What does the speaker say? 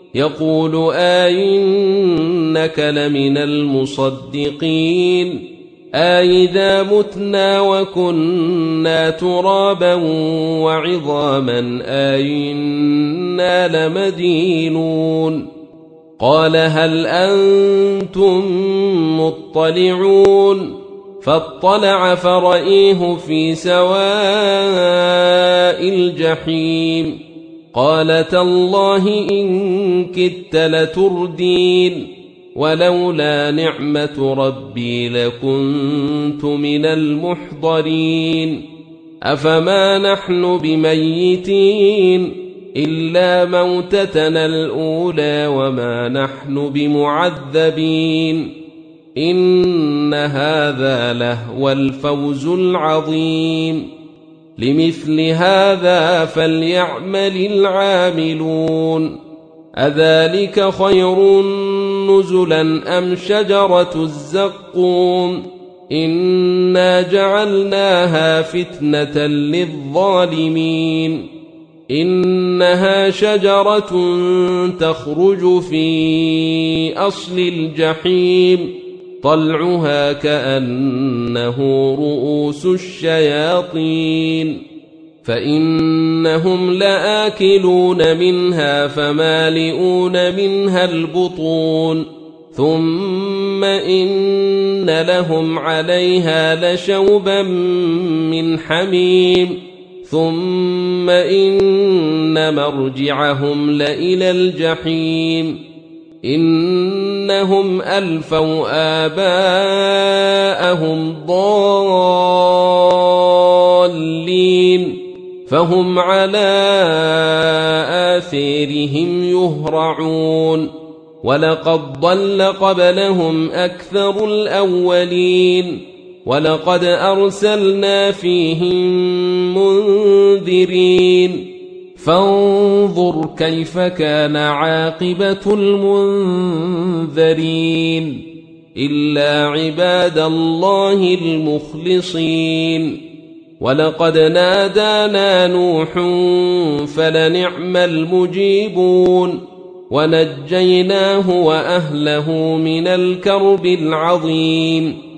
يقول أئنك لمن المصدقين أئذا متنا وكنا ترابا وعظاما أئنا لمدينون قال هل أنتم مطلعون فاطلع فرأيه في سواء الجحيم قال تالله إن كدت لتردين ولولا نعمة ربي لكنت من المحضرين أفما نحن بميتين إلا موتتنا الأولى وما نحن بمعذبين إن هذا لهو الفوز العظيم لمثل هذا فليعمل العاملون أذلك خير نزلا أم شجرة الزقوم إنا جعلناها فتنة للظالمين إنها شجرة تخرج في أصل الجحيم طلعها كأنه رؤوس الشياطين فإنهم لآكلون منها فمالئون منها البطون ثم إن لهم عليها لشوبا من حميم ثم إن مرجعهم لإلى الجحيم إنهم ألفوا آباءهم ضالين فهم على آثارهم يهرعون ولقد ضل قبلهم أكثر الأولين ولقد أرسلنا فيهم منذرين فانظر كيف كان عاقبة المنذرين إلا عباد الله المخلصين ولقد نادانا نوح فلنعم المجيبون ونجيناه وأهله من الكرب العظيم